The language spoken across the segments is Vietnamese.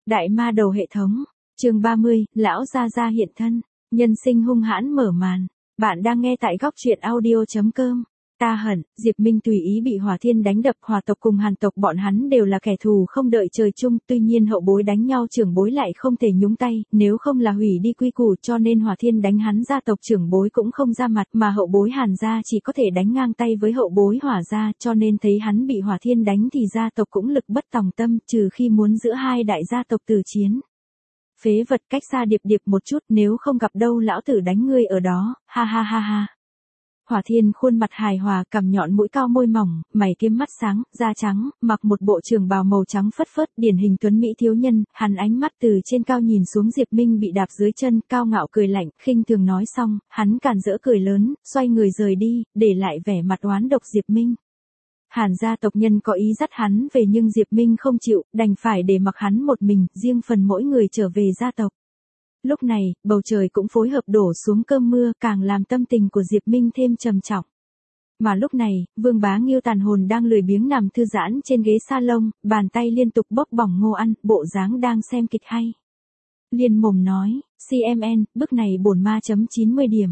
Đại ma đầu hệ thống. Chương 30, lão gia gia hiện thân. Nhân sinh hung hãn mở màn. Bạn đang nghe tại góc truyện audio.com. Ta hận, Diệp Minh tùy ý bị Hỏa Thiên đánh đập, Hỏa tộc cùng Hàn tộc bọn hắn đều là kẻ thù không đợi trời chung, tuy nhiên hậu bối đánh nhau trưởng bối lại không thể nhúng tay, nếu không là hủy đi quy củ, cho nên Hỏa Thiên đánh hắn gia tộc trưởng bối cũng không ra mặt, mà hậu bối Hàn gia chỉ có thể đánh ngang tay với hậu bối Hỏa gia, cho nên thấy hắn bị Hỏa Thiên đánh thì gia tộc cũng lực bất tòng tâm, trừ khi muốn giữa hai đại gia tộc tử chiến. Phế vật, cách xa điệp điệp một chút, nếu không gặp đâu lão tử đánh ngươi ở đó, ha ha ha ha. Hỏa Thiên khuôn mặt hài hòa, cằm nhọn, mũi cao, môi mỏng, mày kiếm, mắt sáng, da trắng, mặc một bộ trường bào màu trắng phất phớt, điển hình tuấn mỹ thiếu nhân, hắn ánh mắt từ trên cao nhìn xuống Diệp Minh bị đạp dưới chân, cao ngạo cười lạnh, khinh thường nói xong, hắn càn rỡ cười lớn, xoay người rời đi, để lại vẻ mặt oán độc Diệp Minh. Hàn gia tộc nhân có ý dắt hắn về nhưng Diệp Minh không chịu, đành phải để mặc hắn một mình, riêng phần mỗi người trở về gia tộc. Lúc này, bầu trời cũng phối hợp đổ xuống cơn mưa, càng làm tâm tình của Diệp Minh thêm trầm trọng. Mà lúc này, Vương Bá Nghiêu tàn hồn đang lười biếng nằm thư giãn trên ghế salon, bàn tay liên tục bóp bỏng ngô ăn, bộ dáng đang xem kịch hay. Liền mồm nói, CMN, bức này bổn ma chấm 90 điểm.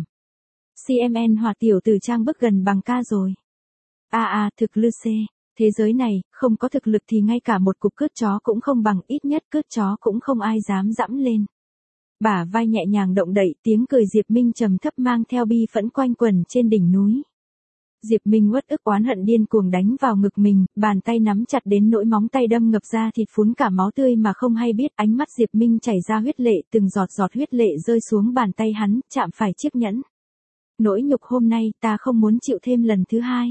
CMN Hỏa tiểu tử trang bức gần bằng ca rồi. Thực lư C. Thế giới này, không có thực lực thì ngay cả một cục cướp chó cũng không bằng, ít nhất cướp chó cũng không ai dám dẫm lên. Bả vai nhẹ nhàng động đậy, tiếng cười Diệp Minh trầm thấp mang theo bi phẫn quanh quẩn trên đỉnh núi. Diệp Minh uất ức oán hận điên cuồng đánh vào ngực mình, bàn tay nắm chặt đến nỗi móng tay đâm ngập ra thịt phún cả máu tươi mà không hay biết, ánh mắt Diệp Minh chảy ra huyết lệ, từng giọt giọt huyết lệ rơi xuống bàn tay hắn, chạm phải chiếc nhẫn. Nỗi nhục hôm nay ta không muốn chịu thêm lần thứ hai.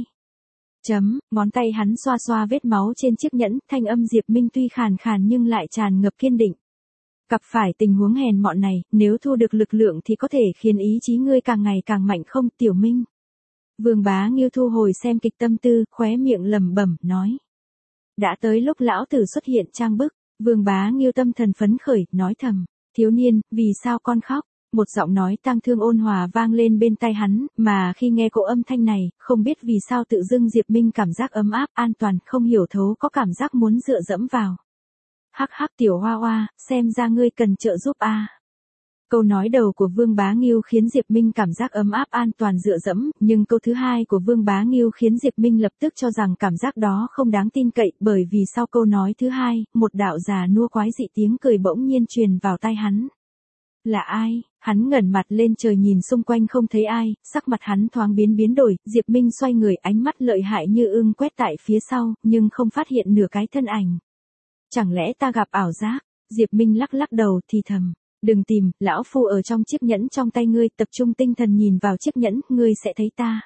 Ngón tay hắn xoa xoa vết máu trên chiếc nhẫn, thanh âm Diệp Minh tuy khàn khàn nhưng lại tràn ngập kiên định. Gặp phải tình huống hèn mọn này, nếu thu được lực lượng thì có thể khiến ý chí ngươi càng ngày càng mạnh không, Tiểu Minh? Vương Bá Nghiêu thu hồi xem kịch tâm tư, khóe miệng lẩm bẩm nói. Đã tới lúc lão tử xuất hiện trang bức, Vương Bá Nghiêu tâm thần phấn khởi, nói thầm, thiếu niên, vì sao con khóc? Một giọng nói tang thương ôn hòa vang lên bên tai hắn, mà khi nghe cỗ âm thanh này, không biết vì sao tự dưng Diệp Minh cảm giác ấm áp, an toàn, không hiểu thấu có cảm giác muốn dựa dẫm vào. Hắc hắc tiểu hoa hoa, xem ra ngươi cần trợ giúp a. Câu nói đầu của Vương Bá Nghiêu khiến Diệp Minh cảm giác ấm áp an toàn dựa dẫm, nhưng câu thứ hai của Vương Bá Nghiêu khiến Diệp Minh lập tức cho rằng cảm giác đó không đáng tin cậy, bởi vì sau câu nói thứ hai, một đạo già nua quái dị tiếng cười bỗng nhiên truyền vào tai hắn. Là ai? Hắn ngẩng mặt lên trời nhìn xung quanh không thấy ai, sắc mặt hắn thoáng biến đổi, Diệp Minh xoay người, ánh mắt lợi hại như ưng quét tại phía sau, nhưng không phát hiện nửa cái thân ảnh. Chẳng lẽ ta gặp ảo giác? Diệp Minh lắc đầu thì thầm, đừng tìm, lão phu ở trong chiếc nhẫn trong tay ngươi, tập trung tinh thần nhìn vào chiếc nhẫn, ngươi sẽ thấy ta.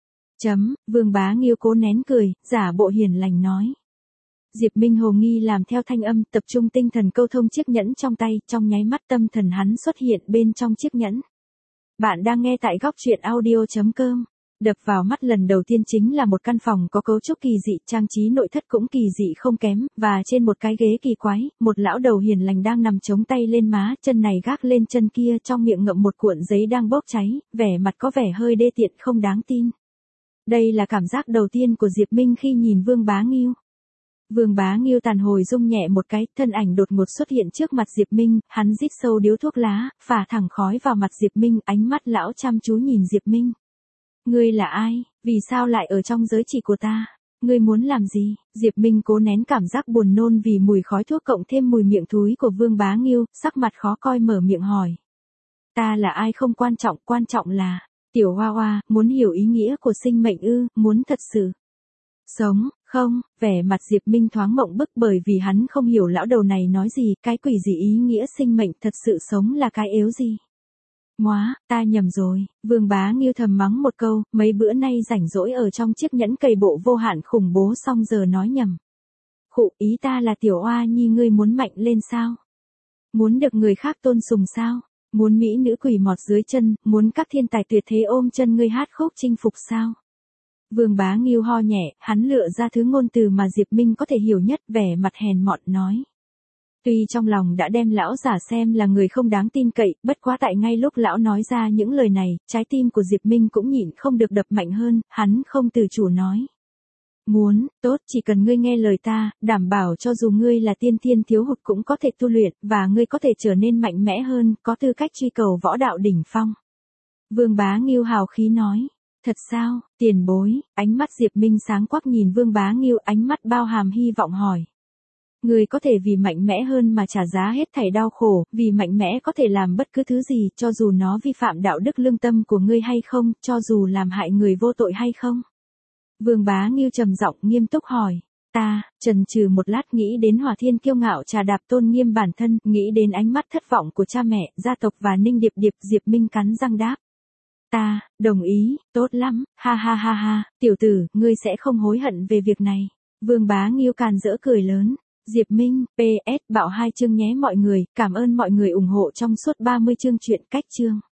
Vương Bá Nghiêu cố nén cười, giả bộ hiền lành nói. Diệp Minh hồ nghi làm theo thanh âm, tập trung tinh thần câu thông chiếc nhẫn trong tay, trong nháy mắt tâm thần hắn xuất hiện bên trong chiếc nhẫn. Bạn đang nghe tại góc truyện audio.com. Đập vào mắt lần đầu tiên chính là một căn phòng có cấu trúc kỳ dị, trang trí nội thất cũng kỳ dị không kém, và trên một cái ghế kỳ quái, một lão đầu hiền lành đang nằm chống tay lên má, chân này gác lên chân kia, trong miệng ngậm một cuộn giấy đang bốc cháy, vẻ mặt có vẻ hơi đê tiện không đáng tin. Đây là cảm giác đầu tiên của Diệp Minh khi nhìn Vương Bá Nghiêu. Vương Bá Nghiêu tàn hồi rung nhẹ một cái, thân ảnh đột ngột xuất hiện trước mặt Diệp Minh, hắn rít sâu điếu thuốc lá, phả thẳng khói vào mặt Diệp Minh, ánh mắt lão chăm chú nhìn Diệp Minh. Ngươi là ai? Vì sao lại ở trong giới chỉ của ta? Ngươi muốn làm gì? Diệp Minh cố nén cảm giác buồn nôn vì mùi khói thuốc cộng thêm mùi miệng thúi của Vương Bá Nghiêu, sắc mặt khó coi mở miệng hỏi. Ta là ai không quan trọng là, tiểu hoa hoa, muốn hiểu ý nghĩa của sinh mệnh ư, muốn thật sự sống, không? Vẻ mặt Diệp Minh thoáng mộng bức bởi vì hắn không hiểu lão đầu này nói gì, cái quỷ gì ý nghĩa sinh mệnh, thật sự sống là cái yếu gì? Móa, ta nhầm rồi, Vương Bá Nghiêu thầm mắng một câu, mấy bữa nay rảnh rỗi ở trong chiếc nhẫn cầy bộ vô hạn khủng bố xong giờ nói nhầm. Khụ, ý ta là tiểu oa nhi, ngươi muốn mạnh lên sao? Muốn được người khác tôn sùng sao? Muốn mỹ nữ quỷ mọt dưới chân, muốn các thiên tài tuyệt thế ôm chân ngươi hát khúc chinh phục sao? Vương Bá Nghiêu ho nhẹ, hắn lựa ra thứ ngôn từ mà Diệp Minh có thể hiểu nhất, vẻ mặt hèn mọn nói. Tuy trong lòng đã đem lão giả xem là người không đáng tin cậy, bất quá tại ngay lúc lão nói ra những lời này, trái tim của Diệp Minh cũng nhịn không được đập mạnh hơn, hắn không từ chủ nói. Muốn, tốt, chỉ cần ngươi nghe lời ta, đảm bảo cho dù ngươi là tiên thiên thiếu hụt cũng có thể tu luyện, và ngươi có thể trở nên mạnh mẽ hơn, có tư cách truy cầu võ đạo đỉnh phong. Vương Bá Ngưu hào khí nói. Thật sao, tiền bối, ánh mắt Diệp Minh sáng quắc nhìn Vương Bá Ngưu, ánh mắt bao hàm hy vọng hỏi. Ngươi có thể vì mạnh mẽ hơn mà trả giá hết thảy đau khổ, vì mạnh mẽ có thể làm bất cứ thứ gì, cho dù nó vi phạm đạo đức lương tâm của ngươi hay không, cho dù làm hại người vô tội hay không? Vương Bá Ngưu trầm giọng nghiêm túc hỏi. Ta, chần chừ một lát nghĩ đến Hỏa Thiên kiêu ngạo trà đạp tôn nghiêm bản thân, nghĩ đến ánh mắt thất vọng của cha mẹ, gia tộc và Ninh Điệp Điệp, Diệp Minh cắn răng đáp. Ta, đồng ý, tốt lắm, ha ha ha ha, tiểu tử, ngươi sẽ không hối hận về việc này. Vương Bá Ngưu càn rỡ cười lớn. Diệp Minh, PS, bạo 2 chương nhé mọi người, cảm ơn mọi người ủng hộ trong suốt 30 chương truyện cách chương.